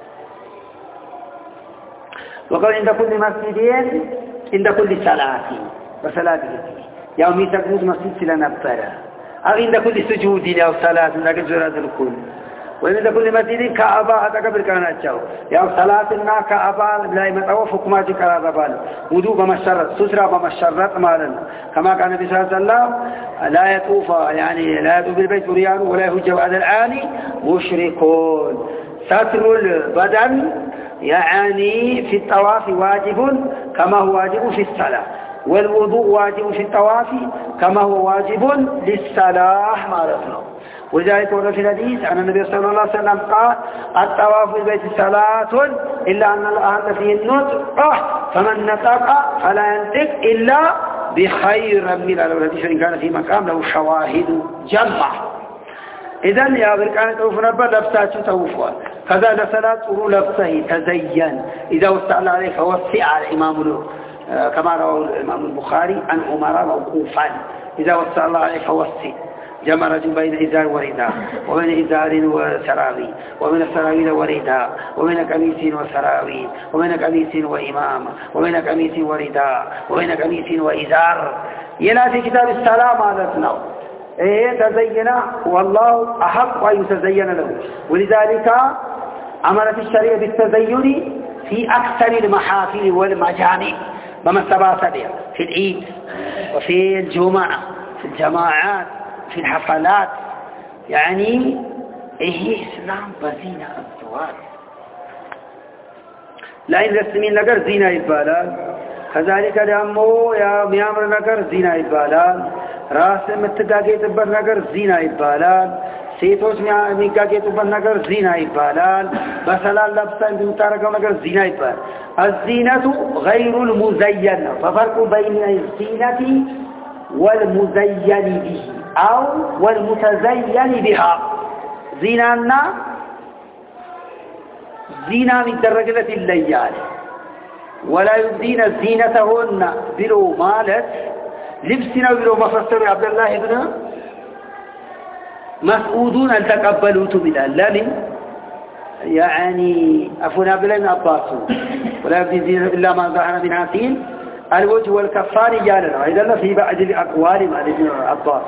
S2: وقال عند كل مسجدين عند كل صلاة وصلاة يوم يتقنون مسجد سلنا بفرة أو عند كل سجود أو صلاة لكن جراد الكل وعند كل مسجد كعبة أتكبر كانت جاو يوم صلاة النا كعبة لا يمتعوا فكماتي كرادة بال وضوء بمشرط سسرة بمشرط مالا كما كان النبي صلى الله عليه وسلم لا يطوف يعني لا يطوف بالبيت ريال ولا يهج بعد الآن مشركون ستر البدن يعني في الطواف واجب كما هو واجب في الصلاة والوضوء واجب في الطواف كما هو واجب للصلاة مالتنا ولذلك ورد في الحديث عن النبي صلى الله عليه وسلم قال الطواف في البيت صلاة إلا أن الأهم فيه النطق فمن نطق فلا ينطق إلا بخير من الحديث إن كان في مقام له شواهد جمع إذن يا بركان توفوا نبا لبساتوا توفوا كذا لصلاة أولو لبسه تزين إذا وسأل عليه فوسع على الإمام كما رواه الإمام البخاري عن عمر موقوفا إذا وسأل عليه فوسع جمع رجل بين إزار ورداء وبين إزار وسراوي وبين السراويل ورداء وبين قميص وسراوي وبين قميص وإمام وبين قميص ورداء وبين قميص وإزار يلا في كتاب السلام هذا تناو إيه تزين والله أحق أن يتزين له ولذلك أمرت الشريعة بالتزين في أكثر المحافل والمجامع بما استباس بها في العيد وفي الجمعة في الجماعات في الحفلات يعني إيه إسلام بزينة الزواج لا إن رسمين نقر زينة إبالال كذلك دامو يا ميامر نقر زينة إبالال راس متقاقيت بر نقر زينة إبالال سيتوش ميقاقيت بر نقر زينة إبالال بسلال لبسان بمتارقوا نقر زينة إبالال الزينة غير المزين ففرق بين الزينة والمزين به أو والمتزين بها زينة زينة من درجة الليال ولا يبدين زينتهن بلو مالت لبسنا بلو مفسر عبد الله بن مسعودون أن تقبلوا تبدا لمن يعني أفونا بلين أباسو ولا يبدين زينة إلا ما ظهر من عسين الوجه والكفار جالنا إذا في بعض الأقوال مع ابن عباس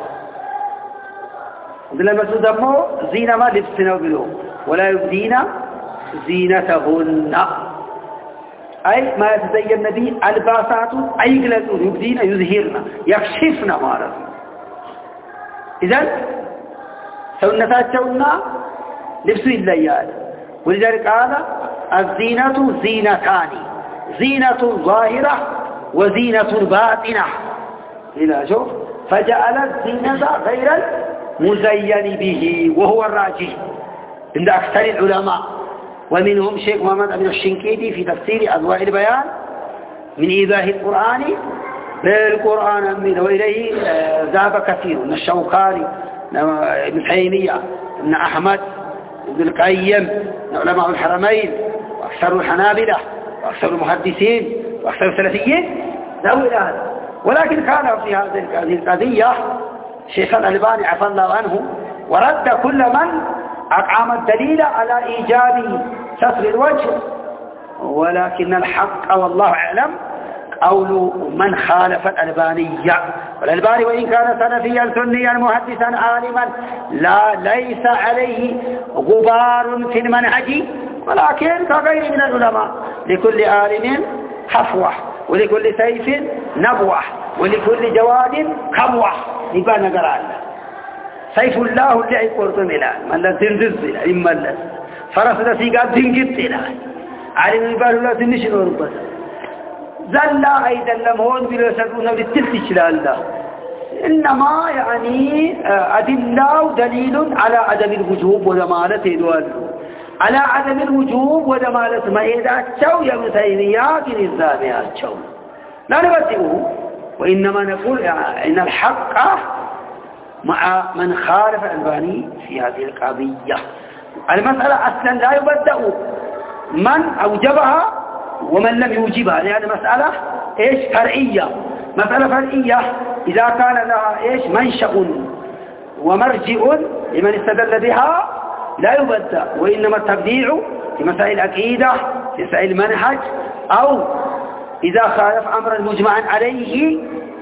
S2: عبد الله مسعود أمو زينة ما لبسنا بلو ولا يبدين زينتهن أي ما يتزين به الباسات أي قلتون يبدين يظهرن يكشفن مارس إذن سنتات شونا لبسوا الليال ولذلك قال الزينة زينتان زينة ظاهرة وزينة باطنة إلى شوف فجعل الزينة غير المزين به وهو الراجح عند أكثر العلماء ومنهم شيخ محمد بن الشنكيتي في تفسير أضواء البيان من إيضاح القرآن بالقرآن من وإليه ذهب كثير من الشوكاني ابن تيمية ابن أحمد ابن القيم من علماء الحرمين وأكثر الحنابلة وأكثر المحدثين وأكثر السلفيين ذهبوا إلى هذا ولكن كان في هذه القضية شيخ الألباني عفى الله عنه ورد كل من أقام الدليل على إيجاب ستر الوجه ولكن الحق والله أعلم قول من خالف الألبانية والألباني وإن كان سلفيا سنيا محدثا عالما لا ليس عليه غبار في المنهج ولكن كغير من العلماء لكل عالم حفوة ولكل سيف نبوة ولكل جواد كبوة يبان قرآن سيف الله اللي يقول ملان من لا تنزل إما الله فرس لسيقات تنجد إلان علم يبال الله تنشنور بس زلا أيضا لم هون بلا سبونه للتلتش لله إنما يعني أدلة دليل على عدم الوجوب ودمالة دوال على عدم الوجوب ودمالة ما إذا أتشو يا ابن تيمية في نظامها أتشو لا نبدئه وإنما نقول إن الحق مع من خالف الألباني في هذه القضية. المسألة أصلا لا يبدأ من أوجبها ومن لم يوجبها، لأن مسألة إيش فرعية، مسألة فرعية إذا كان لها إيش منشأ ومرجع لمن استدل بها لا يبدأ، وإنما التبديع في مسائل العقيدة في مسائل المنهج، أو إذا خالف أمرا مجمعا عليه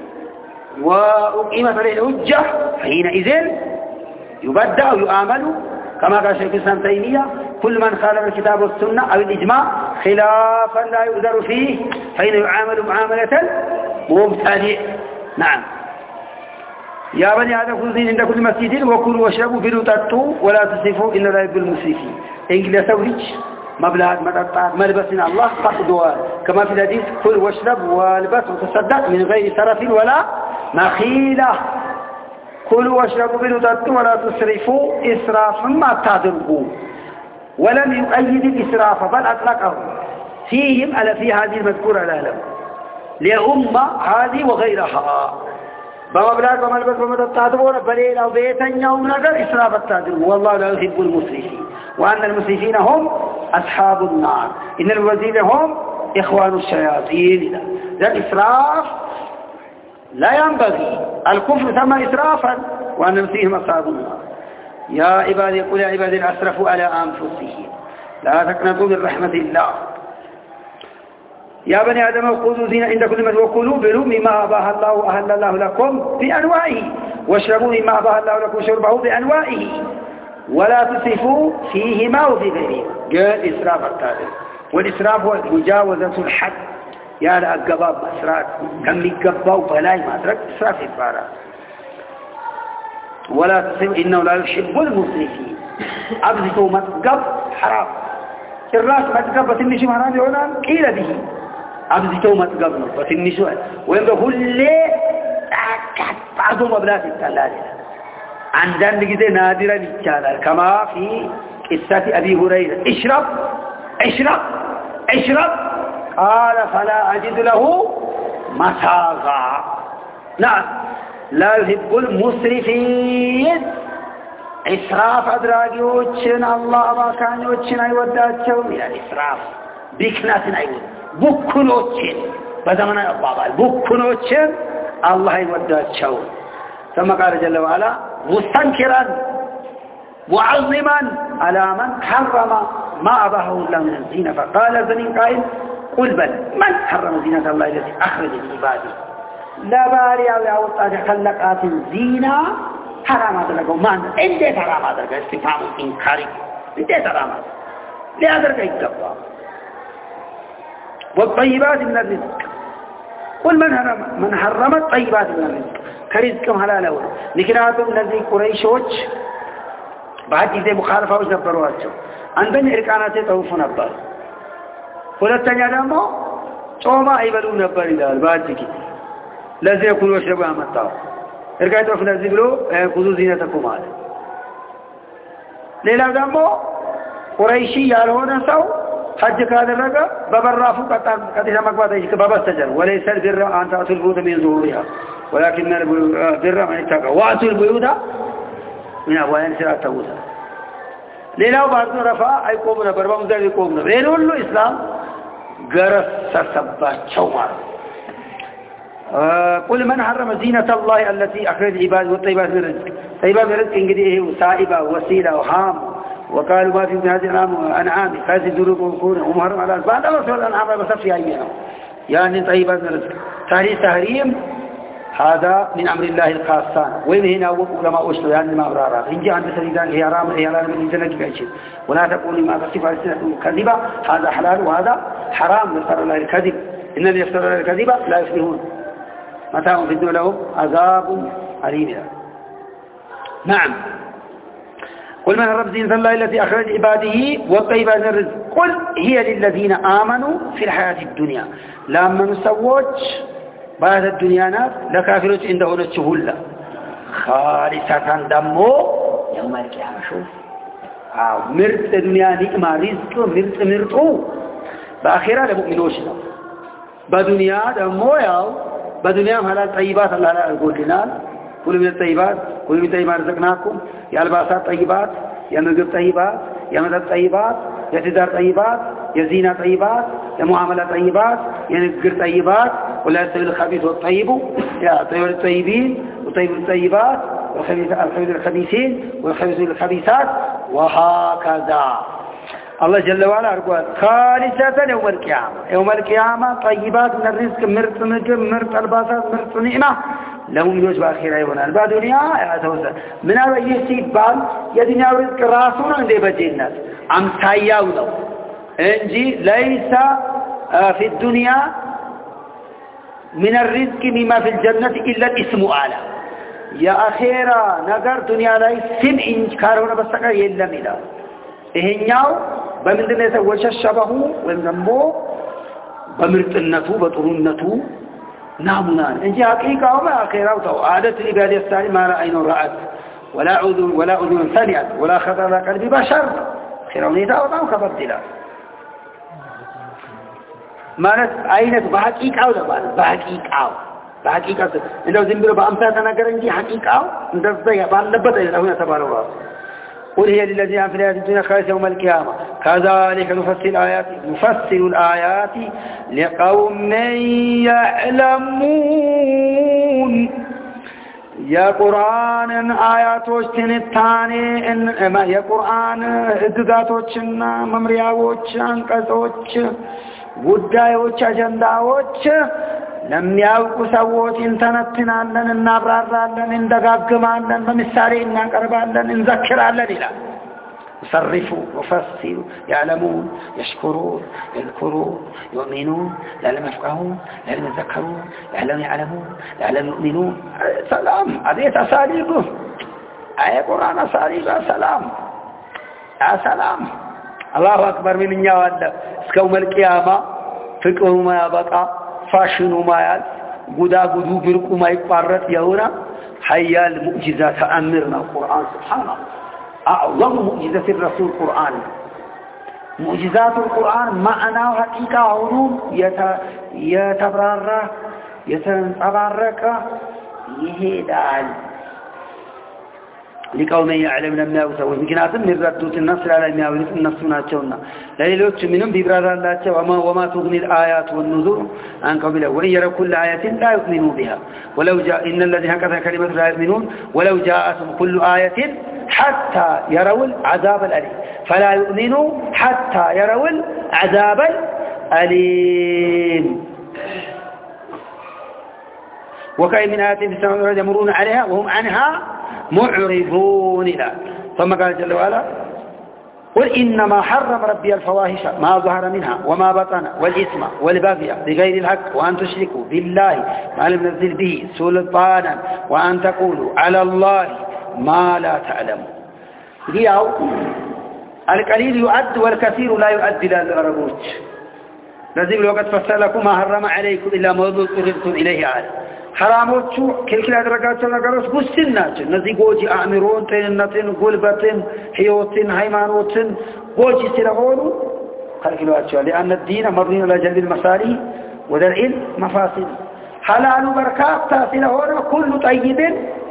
S2: وأقيمت عليه الحجة حينئذ يبدأ ويؤامل، كما قال شيخ الإسلام تيمية كل من خالف الكتاب والسنة أو الإجماع خلافا لا يؤذر فيه فإن يعامل معاملة مبتدئ. نعم. يا بني آدم خذوا عند كل مسجد وكلوا واشربوا بلوا تطوا ولا تسرفوا إن لا يحب المسرفين. إنجل سوريج مبلغ مدطات ملبسنا الله قصدوا كما في الحديث كل واشرب والبس وتصدق من غير سرف ولا مخيلة. كلوا واشربوا بلوا تطوا ولا تسرفوا إسراف ما تعذروا، ولم يؤيد الإسراف بل أطلقه فيهم على في هذه المذكورة الألم لأمة هذه وغيرها بمبلغ وملبس ومتطادبون بليل أو بيتا يوم نقر إسراف التادرون، والله لا يحب المسرفين، وأن المسرفين هم أصحاب النار، إن الوزين هم إخوان الشياطين. ذا الإسراف لا ينبغي، الكفر ثم إسرافا، وأن المسرفين أصحاب النار. يا عبادي قل يا عبادي أسرفوا على أنفسهم لا تقنطوا من رحمة الله. يا بني آدم خذوا زينة عند كل من وكلوا بلوا مما أباح الله وأهل الله لكم بأنواعه واشربوا مما أباح الله لكم شربه بأنواعه ولا تسرفوا فيهما وفي غيرهما. قال إسراف التالي، والإسراف هو مجاوزة الحد. يا لأقباب مسرات كم يقبوا بلاي ما أدرك إسراف إفارة. ولا تسرفوا إنه لا يحب المسرفين. أبزكوا متقب حرام الراس متقب بتنشي حرام يقولون قيل به أبزكوا متقب بتنشي وين بقول ليه بعضهم أبلاد الثلاثة عندنا كده نادرا للجلال كما في قصة أبي هريرة اشرب اشرب اشرب قال فلا أجد له مساغا. نعم. لا يحب المسرفين. إسراف أدراجوتشن الله ما كان يوتشن أيوداتشو من الإسراف بكناتن أيود بكنوتشن بزمنا البابا بكنوتشن الله أيوداتشو. ثم قال جل وعلا مستنكرا معظما على من حرم ما أباحه الله من الزينة فقال الزمين قائل قل بل من حرم زينة الله التي أخرج لعباده لا باري أو أوطى خلقات الزينة حرام هذا لكم ما عندك انت حرام هذا لك استفهام إنكاري انت حرام هذا لهذا لك يتقبع. والطيبات من الرزق قل من حرم من حرم الطيبات من الرزق كرزقهم حلاله. لكناتهم الذي قريشوች بعد ጊዜ مخالفاዎች ነበሯቸው። አንደኛ እርቃናቸው ጠውፉ ነበር፣ ሁለተኛ ደግሞ ጾማ አይበሉ ነበር ይላል ባድ ጊዜ ለዚህ ኩሉ ወሽረቡ ያመጣው እርቃናቸው ስለዚህ ብሎ ኩሉ ዚነተኩም አለ። ሌላው ደግሞ ቁረይሺ ያልሆነ ሰው ሐጅ ካደረገ በበራፉ ቀጥታ መግባት አይችልም በበስተጀርባ وليس البر أن تأتوا البيوت من ظهورها ولكن البر من اتقى وأتوا البيوت من أبوابها سرات توسع. ሌላው ባርዶ ረፋ አይቆም ነበር በመንገድ ይቆም ነበር። ይሄ ሁሉ እስላም ገረሰሰባቸው ማለት قل من حرم زينة الله التي أخرج العباد والطيبات من الرزق. طيبات من الرزق እንግዲህ ይሄ ሳኢባ ወሲላ وهام وقالوا ما في هذه الأنعام هذه ذروب وكون ومحرم على بعض رسول الأنعام بصفي أيها يعني طيبات من الرزق. تحريم تحريم هذا من أمر الله الخاصان وين هنا علماء أشتوا يعني ما أبرارات إن جاء عند سيدان هي حرام هي حلال من الجنة بعيشين ولا تقولوا ما تصف السنة كذبة هذا حلال وهذا حرام يفتر الله الكذب إن اللي يفتر الله الكذبة لا يفلحون متاع في الدنيا لهم عذاب أليم. نعم. قل من حرم زينة الله التي أخرج عباده والطيبات من الرزق قل هي للذين آمنوا في الحياة الدنيا لما نسوج بعد الدنيا ناس لكافرون عنده نتشهلا خالصة دمو يوم القيامة. شوف آه مرت الدنيا نعمة رزق مرت مرتو بآخرة لمؤمنوش بدنيا دمو ياو بدنيا حلال طيبات الله لا يقولنا كل من الطيبات كل من الطيبات رزقناكم يا الباسات طيبات يا مجد طيبات يا مدد طيبات يا تدار طيبات يا زينة طيبات يا معاملة طيبات يا نذكر طيبات ولا يستوي الخبيث والطيب يا طيب الطيبين وطيب الطيبات والخبيث الخبيثين والخبيث الخبيثات وهكذا الله جل وعلا قال خالصة يوم القيامة يوم القيامة طيبات من الرزق مرت مجب مرت الباسات مرت نعمة لهم يوجب آخرة يونا البعد دنيا يتوسع من هذا يسيبان يدنيا رزق راسونا عند بجينات أمسايا ولو انجي ليس في الدنيا من الرزق مما في الجنة إلا الاسم أعلى يا أخيرا نقر دنيا لا سم إنكارون بسكر يلا ملا إهنياو بمندن يتوش الشبه وينمو بمرتنتو بطرنتو نامنان انجي حقيقة وما أخيرا وتو عادة الإبادة الثاني ما رأينا رأت ولا أذن ولا أذن ثانية ولا خطر على قلب بشر أخيرا ونيتا وطاو خبر دلا مالت عينت بحقيقة أو دبال بحقيقة بحقيقة إنه زنبرو بأمسات نقر انجي حقيقة انت تصدق بألبت إذا هنا تبال الله قل هي للذين في الآيات الدنيا خالصة يوم القيامة كذلك نفسر الآيات نفسر الآيات لقوم يعلمون يا قرآن آياتوችን ታኔ يا قرآن ህግጋቶችና መምሪያዎች አንቀጾች ጉዳዮች አጀንዳዎች ለሚያውቁ ሰዎች እንተነትናለን እናብራራለን እንደጋግማለን በምሳሌ እናቀርባለን እንዘክራለን ይላል يصرفوا وفسروا يعلمون يشكرون يذكرون يؤمنون لعلم يفقهون لعلم يذكرون لعلم يعلمون لعلم يؤمنون سلام هذه أساليبه أي قرآن أساليب سلام يا سلام الله أكبر من يوالد اسكوم القيامة فقه ما يبقى فاشن ما يال قدا قدو برقو ما يقارت يهونا حيال مؤجزات أمرنا القرآن سبحان الله أعظم مؤجزة الرسول القرآن مؤجزات القرآن معناه حقيقة علوم يتبرر يتبرك يهدال لقوم يعلم لم يوسوا مكناتهم من ردوت النصر على المياوليس النفس ناتشونا لليلوች ምንም ቢብራራላቸው وما تغني الآيات والنذور عن قبله وإن يروا كل آية لا يؤمنوا بها ولو جاء إن الذين كفروا كلمة لا يؤمنون ولو جاءتهم كل آية حتى يروا العذاب الأليم فلا يؤمنوا حتى يروا العذاب الأليم وكأي من آيات في السماء يمرون عليها وهم عنها معرضون لا ثم قال جل وعلا قل إنما حرم ربي الفواحش ما ظهر منها وما بطن والإثم والبغي بغير الحق وأن تشركوا بالله ما لم ينزل به سلطانا وأن تقولوا على الله ما لا تعلمون رياو القليل يؤد والكثير لا يؤدي إلى الغربوت لازم لو قد فصلكم ما حرم عليكم إلا ما اضطررتم إليه عالم حراموቹ ክልክል ያደረጋቸው ነገሮች ውስን ናቸው እነዚህ ጎጂ አእምሮን ጤንነትን ጉልበትን ህይወትን ሃይማኖትን ጎጂ ስለሆኑ ከልክሏቸዋል لأن الدين مبني على جلب المصالح ودرء المفاسد حلال بركات ስለሆነ كل طيب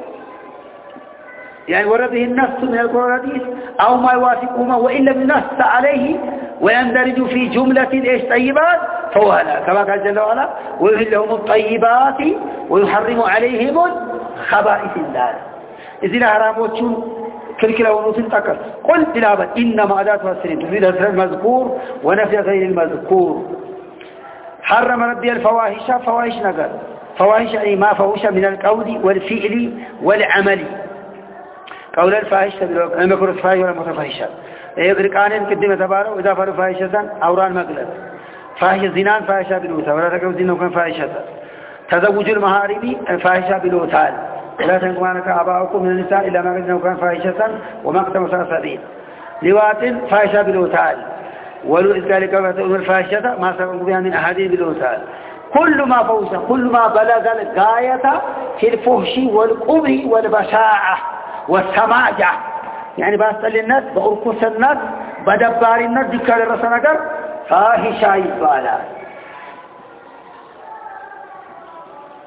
S2: يعني ورده النص من الحديث أو ما يوافقهما وإن لم ينص عليه ويندرج في جملة إيش طيبات فهو هلاك كما قال جل وعلا ويحل لهم الطيبات ويحرم عليهم الخبائث النار إذن حراموتشون كلكلا ونوتين تكر قل بلابا إنما أداة السنين تفيد المذكور ونفي غير المذكور حرم ربي الفواحش فواحش نقل فواحش أي ما فوش من القول والفعل والعمل قول الفاحشة لم يكن الفاحشة ولا متفاحشة إذا قدم تبارو إذا فعلوا فاحشة أوران مقلد فاحشة زنان فاحشة بلوتا ولا تقرب زنا وكان فاحشة تزوج المهارب فاحشة بلوتان لا تنكم عنك آباؤكم من النساء إلا ما قدم وكان فاحشة وما قدم سبيل لوات فاحشة بلوتان ولو إذ قال لكم الفاحشة ما سبقوا بها من أحاديث بلوتان كل ما فوز كل ما بلغ الغاية في الفحش والقبح والبشاعة والسماجة يعني بأسأل الناس بأركس الناس بدبار الناس ذكر الرسول نقر فاحشة يبالا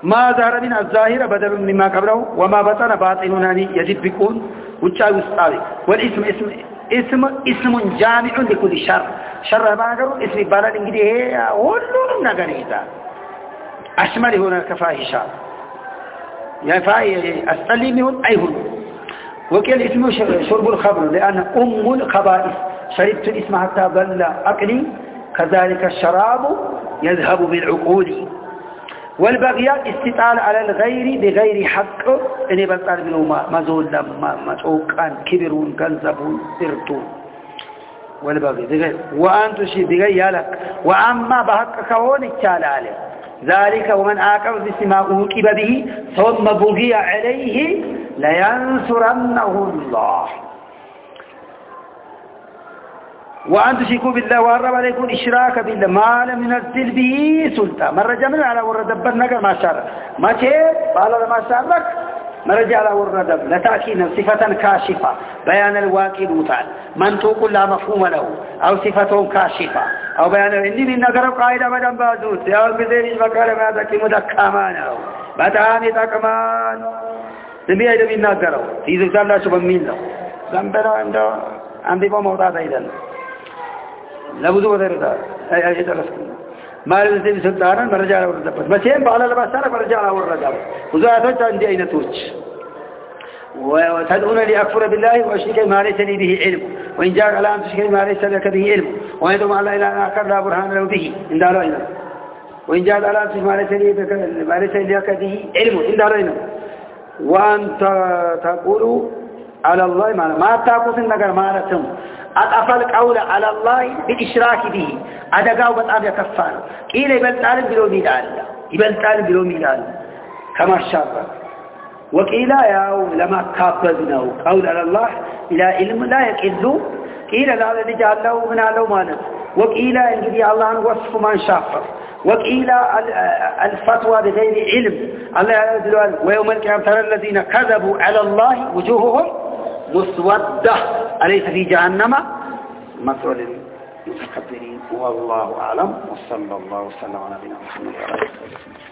S2: ما ظهر من الظاهر بدل مما قبله وما بطن باطننا يدبقون وجاء وسطاوي والاسم اسم اسم اسم جامع لكل شر شر ما قالوا اسم بالغ እንግዲህ ሁሉንም ነገር ይዛል أشمل هنا كفاحشة يفاي أستلم يهون أيهون وكل اسمه شرب الخمر لأن أم الخبائث شربت الاسم حتى بل أقلي كذلك الشراب يذهب بالعقول والبغي استطال على الغير بغير حق إن يبطل بلوما مزول لما متوقعا كبرون كنزبون سرتون والبغي بغير وأن تشي بغير يالك وأما بحق كون التالي عليه ذلك ومن آكم باسم أوكب به ثم بغي عليه لينصرنه الله وأن تشركوا بالله وهرب عليكم إشراك بالله ما لم ينزل به سلطان من رجع منه على ورد دبر نقر ما شارك ما تيب قال ما شارك من رجع على ورد دبر لتأكيد صفة كاشفة بيان الواقع وتعالى منطوق لا مفهوم له أو صفة كاشفة أو بيان إني من نقر قائدة مدام بازوت يا بذير المقال ما ذكي مدكامان بدعاني تكمان نبي أيضا من نقره في ذلك الله سبحانه له لنبرا عنده عندي بموضع أيضا لابد وذردا أي أي درسنا ما لازم سلطانا مرجع على ورد دبر مسين بعلى لباسنا مرجع على ورد دبر وزادت عندي أين توج وتدعون لأكفر بالله وأشرك ما ليس لي به علم وإن جاء على أن تشرك ما ليس لك به علم ويدعو على إلى آخر لا برهان له به إن دارينا وإن جاء على أن تشرك ما ليس لي ما ليس لك به علم إن دارينا وأنت تقول على الله ما تقول النجار ما رتم أطفى القول على الله بالإشراك به أدقاو بطاب يكفان قيل يبلتال بلو ميلال يبلتال بلو ميلال كما الشابة وقيل ياو لما كابدناه قول على الله إلى علم لا يكذو قيل لا نجعل له من علو مالك وقيل إنجدي الله وصف من شافر وقيل الفتوى بغير علم الله يقول ويوم القيامة ترى الذين كذبوا على الله وجوههم مسودة أليس في جهنم مثل المتكبرين والله أعلم وصلى الله وسلم على نبينا محمد وعلى آله وصحبه